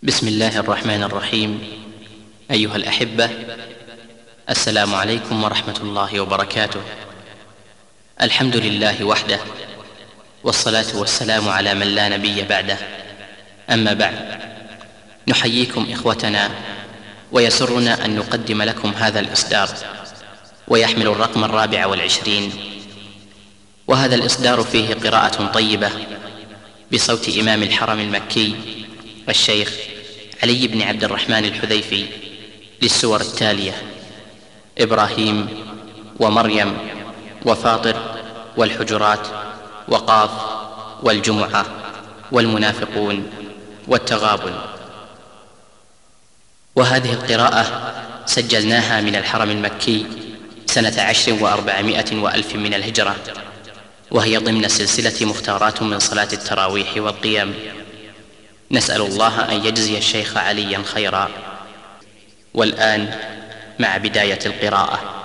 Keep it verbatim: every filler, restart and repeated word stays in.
بسم الله الرحمن الرحيم. أيها الأحبة، السلام عليكم ورحمة الله وبركاته. الحمد لله وحده، والصلاة والسلام على من لا نبي بعده. أما بعد، نحييكم إخوتنا، ويسرنا أن نقدم لكم هذا الإصدار، ويحمل الرقم الرابع والعشرين. وهذا الإصدار فيه قراءة طيبة بصوت إمام الحرم المكي الشيخ علي بن عبد الرحمن الحذيفي للسور التالية: إبراهيم، ومريم، وفاطر، والحجرات، وقاف، والجمعة، والمنافقون، والتغابن. وهذه القراءة سجلناها من الحرم المكي سنة عشر وأربعمائة وألف من الهجرة، وهي ضمن سلسلة مختارات من صلاة التراويح والقيام. نسأل الله أن يجزي الشيخ عليا خيرا. والآن مع بداية القراءة.